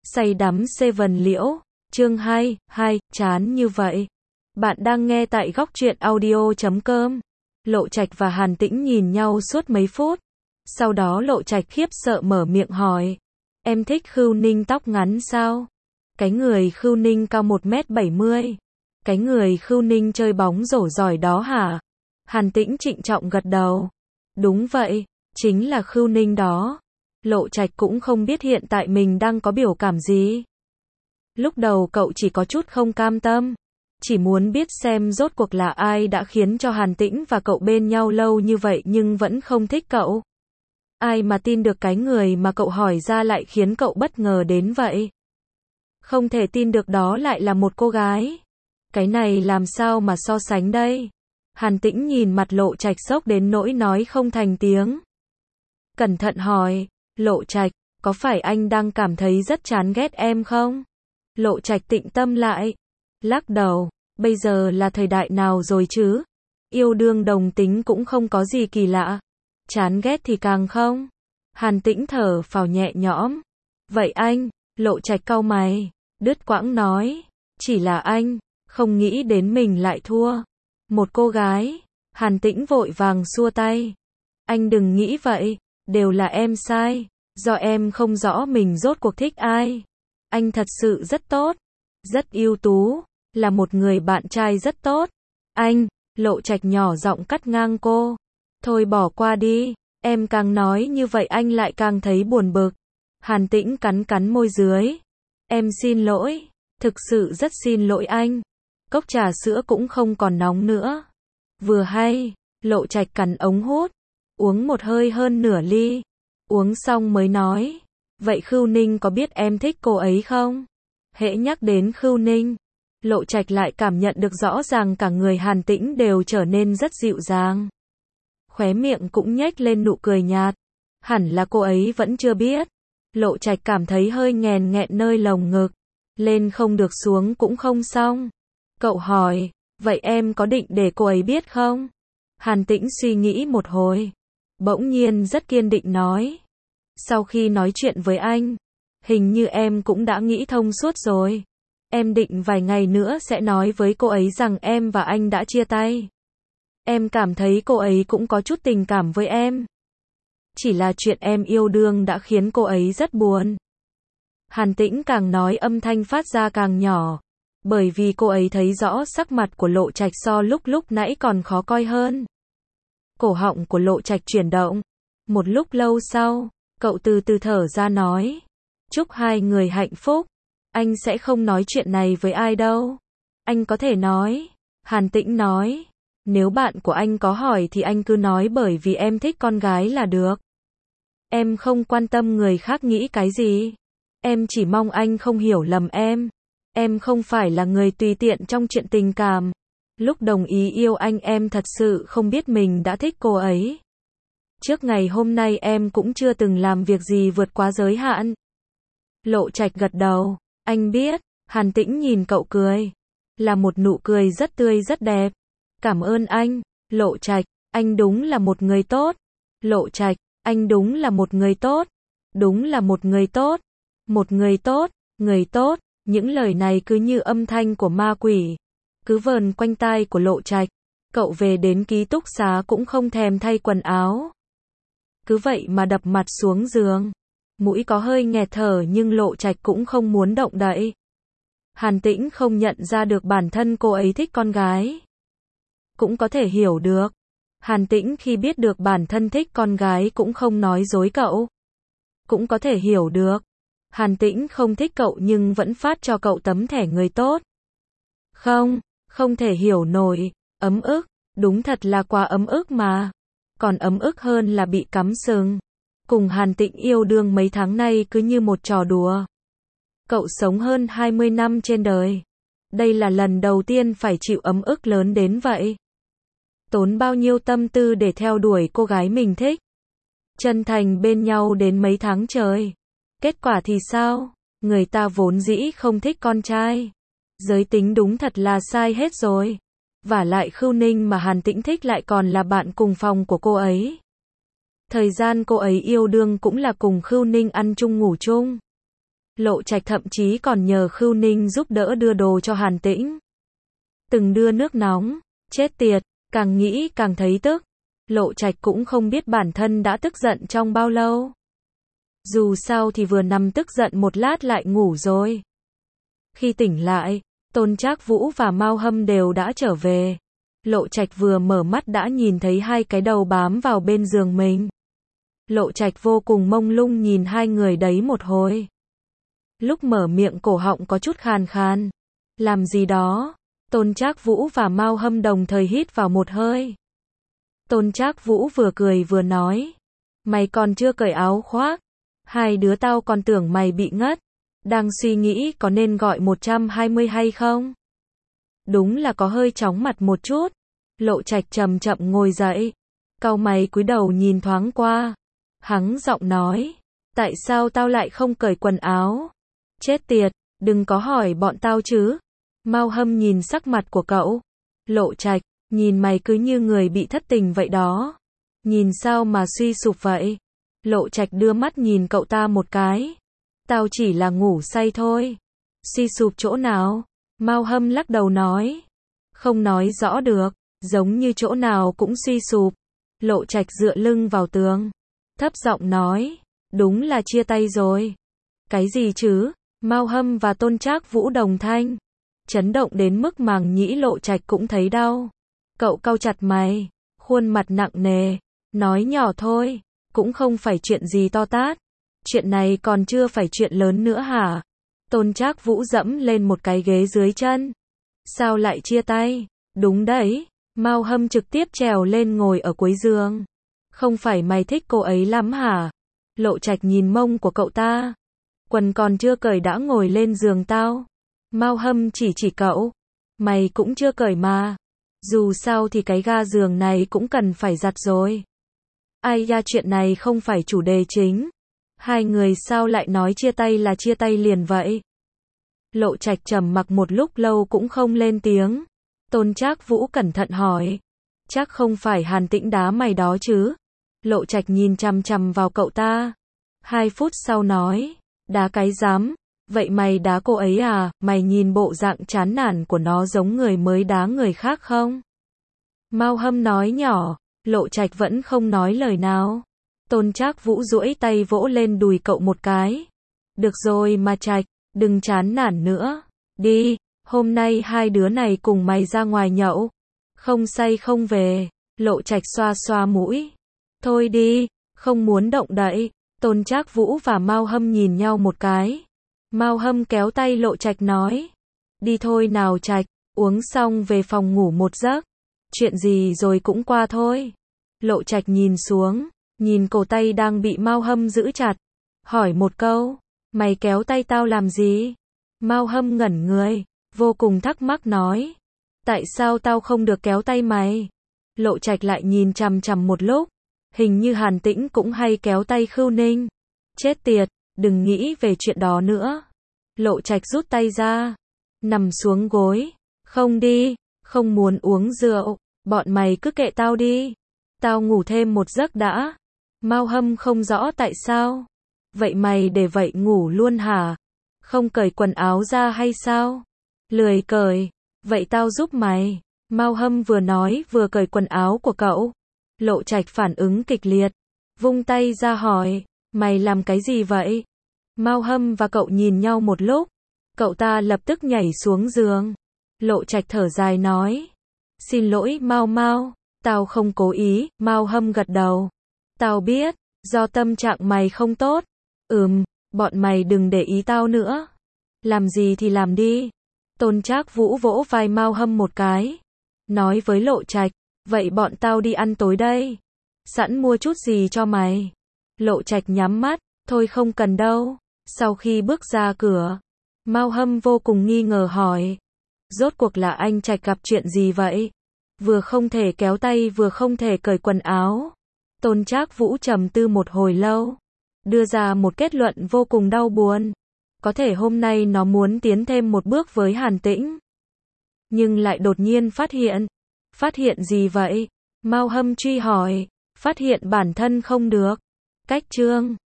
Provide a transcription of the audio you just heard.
Say đắm Seven Liễu, chương 2, chán như vậy. Bạn đang nghe tại góc truyện audio.com. Lộ Trạch và Hàn Tĩnh nhìn nhau suốt mấy phút. Sau đó Lộ Trạch khiếp sợ mở miệng hỏi. Em thích Khưu Ninh tóc ngắn sao? Cái người Khưu Ninh cao 1m70. Cái người Khưu Ninh chơi bóng rổ giỏi đó hả? Hàn Tĩnh trịnh trọng gật đầu. Đúng vậy, chính là Khưu Ninh đó. Lộ Trạch cũng không biết hiện tại mình đang có biểu cảm gì. Lúc đầu cậu chỉ có chút không cam tâm. Chỉ muốn biết xem rốt cuộc là ai đã khiến cho Hàn Tĩnh và cậu bên nhau lâu như vậy nhưng vẫn không thích cậu. Ai mà tin được cái người mà cậu hỏi ra lại khiến cậu bất ngờ đến vậy. Không thể tin được đó lại là một cô gái. Cái này làm sao mà so sánh đây? Hàn Tĩnh nhìn mặt Lộ Trạch sốc đến nỗi nói không thành tiếng. Cẩn thận hỏi, Lộ Trạch, có phải anh đang cảm thấy rất chán ghét em không? Lộ Trạch tĩnh tâm lại. Lắc đầu, bây giờ là thời đại nào rồi chứ? Yêu đương đồng tính cũng không có gì kỳ lạ. Chán ghét thì càng không. Hàn Tĩnh thở phào nhẹ nhõm. Vậy anh, Lộ Trạch cau mày, đứt quãng nói. Chỉ là anh, không nghĩ đến mình lại thua. Một cô gái. Hàn Tĩnh vội vàng xua tay. Anh đừng nghĩ vậy, đều là em sai. Do em không rõ mình rốt cuộc thích ai. Anh thật sự rất tốt, rất ưu tú, là một người bạn trai rất tốt. Anh, Lộ Trạch nhỏ giọng cắt ngang cô. Thôi bỏ qua đi, em càng nói như vậy anh lại càng thấy buồn bực. Hàn Tĩnh cắn cắn môi dưới. Em xin lỗi, thực sự rất xin lỗi anh. Cốc trà sữa cũng không còn nóng nữa. Vừa hay, Lộ Trạch cắn ống hút, uống một hơi hơn nửa ly. Uống xong mới nói. Vậy Khưu Ninh có biết em thích cô ấy không? Hễ nhắc đến Khưu Ninh, Lộ Trạch lại cảm nhận được rõ ràng cả người Hàn Tĩnh đều trở nên rất dịu dàng. Khóe miệng cũng nhếch lên nụ cười nhạt. Hẳn là cô ấy vẫn chưa biết. Lộ Trạch cảm thấy hơi nghèn nghẹn nơi lồng ngực. Lên không được xuống cũng không xong. Cậu hỏi, vậy em có định để cô ấy biết không? Hàn Tĩnh suy nghĩ một hồi. Bỗng nhiên rất kiên định nói. Sau khi nói chuyện với anh, hình như em cũng đã nghĩ thông suốt rồi. Em định vài ngày nữa sẽ nói với cô ấy rằng em và anh đã chia tay. Em cảm thấy cô ấy cũng có chút tình cảm với em. Chỉ là chuyện em yêu đương đã khiến cô ấy rất buồn. Hàn Tĩnh càng nói âm thanh phát ra càng nhỏ. Bởi vì cô ấy thấy rõ sắc mặt của Lộ Trạch so lúc nãy còn khó coi hơn. Cổ họng của Lộ Trạch chuyển động. Một lúc lâu sau, cậu từ từ thở ra nói. Chúc hai người hạnh phúc. Anh sẽ không nói chuyện này với ai đâu. Anh có thể nói. Hàn Tĩnh nói. Nếu bạn của anh có hỏi thì anh cứ nói bởi vì em thích con gái là được. Em không quan tâm người khác nghĩ cái gì. Em chỉ mong anh không hiểu lầm em. Em không phải là người tùy tiện trong chuyện tình cảm. Lúc đồng ý yêu anh em thật sự không biết mình đã thích cô ấy. Trước ngày hôm nay em cũng chưa từng làm việc gì vượt quá giới hạn. Lộ Trạch gật đầu. Anh biết. Hàn Tĩnh nhìn cậu cười. Là một nụ cười rất tươi rất đẹp. Cảm ơn anh, Lộ Trạch. Anh đúng là một người tốt. Lộ Trạch, anh đúng là một người tốt. Đúng là một người tốt. Một người tốt, người tốt. Những lời này cứ như âm thanh của ma quỷ. Cứ vờn quanh tai của Lộ Trạch. Cậu về đến ký túc xá cũng không thèm thay quần áo. Cứ vậy mà đập mặt xuống giường. Mũi có hơi nghẹt thở nhưng Lộ Trạch cũng không muốn động đậy. Hàn Tĩnh không nhận ra được bản thân cô ấy thích con gái. Cũng có thể hiểu được. Hàn Tĩnh khi biết được bản thân thích con gái cũng không nói dối cậu. Cũng có thể hiểu được. Hàn Tĩnh không thích cậu nhưng vẫn phát cho cậu tấm thẻ người tốt. Không thể hiểu nổi. Ấm ức. Đúng thật là quá ấm ức mà. Còn ấm ức hơn là bị cắm sừng. Cùng Hàn Tĩnh yêu đương mấy tháng nay cứ như một trò đùa. Cậu sống hơn 20 năm trên đời. Đây là lần đầu tiên phải chịu ấm ức lớn đến vậy. Tốn bao nhiêu tâm tư để theo đuổi cô gái mình thích. Chân thành bên nhau đến mấy tháng trời. Kết quả thì sao? Người ta vốn dĩ không thích con trai. Giới tính đúng thật là sai hết rồi. Vả lại Khưu Ninh mà Hàn Tĩnh thích lại còn là bạn cùng phòng của cô ấy. Thời gian cô ấy yêu đương cũng là cùng Khưu Ninh ăn chung ngủ chung. Lộ Trạch thậm chí còn nhờ Khưu Ninh giúp đỡ đưa đồ cho Hàn Tĩnh. Từng đưa nước nóng, chết tiệt, càng nghĩ càng thấy tức. Lộ Trạch cũng không biết bản thân đã tức giận trong bao lâu. Dù sao thì vừa nằm tức giận một lát lại ngủ rồi. Khi tỉnh lại, Tôn Trác Vũ và Mao Hâm đều đã trở về. Lộ Trạch vừa mở mắt đã nhìn thấy hai cái đầu bám vào bên giường mình. Lộ Trạch vô cùng mông lung nhìn hai người đấy một hồi. Lúc mở miệng cổ họng có chút khàn khàn. Làm gì đó? Tôn Trác Vũ và Mao Hâm đồng thời hít vào một hơi. Tôn Trác Vũ vừa cười vừa nói. Mày còn chưa cởi áo khoác. Hai đứa tao còn tưởng mày bị ngất. Đang suy nghĩ có nên gọi 120 hay không? Đúng là có hơi chóng mặt một chút. Lộ Trạch chậm chậm ngồi dậy. Cau mày cúi đầu nhìn thoáng qua. Hắng giọng nói. Tại sao tao lại không cởi quần áo? Chết tiệt, đừng có hỏi bọn tao chứ. Mao Hâm nhìn sắc mặt của cậu. Lộ Trạch, nhìn mày cứ như người bị thất tình vậy đó. Nhìn sao mà suy sụp vậy? Lộ Trạch đưa mắt nhìn cậu ta một cái. Tao chỉ là ngủ say thôi. Suy sụp chỗ nào? Mao Hâm lắc đầu nói. Không nói rõ được, giống như chỗ nào cũng suy sụp. Lộ Trạch dựa lưng vào tường. Thấp giọng nói. Đúng là chia tay rồi. Cái gì chứ? Mao Hâm và Tôn Trác Vũ đồng thanh. Chấn động đến mức màng nhĩ Lộ Trạch cũng thấy đau. Cậu cau chặt mày, khuôn mặt nặng nề, nói nhỏ thôi, cũng không phải chuyện gì to tát. Chuyện này còn chưa phải chuyện lớn nữa hả? Tôn Trác Vũ dẫm lên một cái ghế dưới chân. Sao lại chia tay? Đúng đấy, Mao Hâm trực tiếp trèo lên ngồi ở cuối giường. Không phải mày thích cô ấy lắm hả? Lộ Trạch nhìn mông của cậu ta. Quần còn chưa cởi đã ngồi lên giường tao. Mao Hâm chỉ cậu. Mày cũng chưa cởi mà. Dù sao thì cái ga giường này cũng cần phải giặt rồi. Ai da, chuyện này không phải chủ đề chính. Hai người sao lại nói chia tay là chia tay liền vậy? Lộ Trạch trầm mặc một lúc lâu cũng không lên tiếng. Tôn Trác Vũ cẩn thận hỏi. Chắc không phải Hàn Tĩnh đá mày đó chứ? Lộ Trạch nhìn chằm chằm vào cậu ta. 2 phút sau nói. Đá cái dám. Vậy mày đá cô ấy à? Mày nhìn bộ dạng chán nản của nó giống người mới đá người khác không? Mao Hâm nói nhỏ. Lộ Trạch vẫn không nói lời nào. Tôn Trác Vũ duỗi tay vỗ lên đùi cậu một cái. Được rồi mà Trạch, đừng chán nản nữa. Đi, hôm nay hai đứa này cùng mày ra ngoài nhậu. Không say không về. Lộ Trạch xoa xoa mũi. Thôi đi, không muốn động đậy. Tôn Trác Vũ và Mao Hâm nhìn nhau một cái. Mao Hâm kéo tay Lộ Trạch nói. Đi thôi nào Trạch, uống xong về phòng ngủ một giấc. Chuyện gì rồi cũng qua thôi. Lộ Trạch nhìn xuống, nhìn cổ tay đang bị Mao Hâm giữ chặt. Hỏi một câu, mày kéo tay tao làm gì? Mao Hâm ngẩn người, vô cùng thắc mắc nói. Tại sao tao không được kéo tay mày? Lộ Trạch lại nhìn chằm chằm một lúc. Hình như Hàn Tĩnh cũng hay kéo tay Khưu Ninh. Chết tiệt, đừng nghĩ về chuyện đó nữa. Lộ Trạch rút tay ra, nằm xuống gối. Không đi, không muốn uống rượu, bọn mày cứ kệ tao đi. Tao ngủ thêm một giấc đã. Mao Hâm không rõ tại sao. Vậy mày để vậy ngủ luôn hả? Không cởi quần áo ra hay sao? Lười cởi. Vậy tao giúp mày. Mao Hâm vừa nói vừa cởi quần áo của cậu. Lộ Trạch phản ứng kịch liệt. Vung tay ra hỏi. Mày làm cái gì vậy? Mao Hâm và cậu nhìn nhau một lúc. Cậu ta lập tức nhảy xuống giường. Lộ Trạch thở dài nói. Xin lỗi Mao Mao. Tao không cố ý. Mao Hâm gật đầu. Tao biết. Do tâm trạng mày không tốt. Bọn mày đừng để ý tao nữa. Làm gì thì làm đi. Tôn Trác Vũ vỗ vai Mao Hâm một cái. Nói với Lộ Trạch. Vậy bọn tao đi ăn tối đây. Sẵn mua chút gì cho mày. Lộ Trạch nhắm mắt. Thôi không cần đâu. Sau khi bước ra cửa, Mao Hâm vô cùng nghi ngờ hỏi. Rốt cuộc là anh Trạch gặp chuyện gì vậy? Vừa không thể kéo tay vừa không thể cởi quần áo. Tôn Trác Vũ trầm tư một hồi lâu. Đưa ra một kết luận vô cùng đau buồn. Có thể hôm nay nó muốn tiến thêm một bước với Hàn Tĩnh. Nhưng lại đột nhiên phát hiện. Phát hiện gì vậy? Mao Hâm truy hỏi. Phát hiện bản thân không được. Cách chương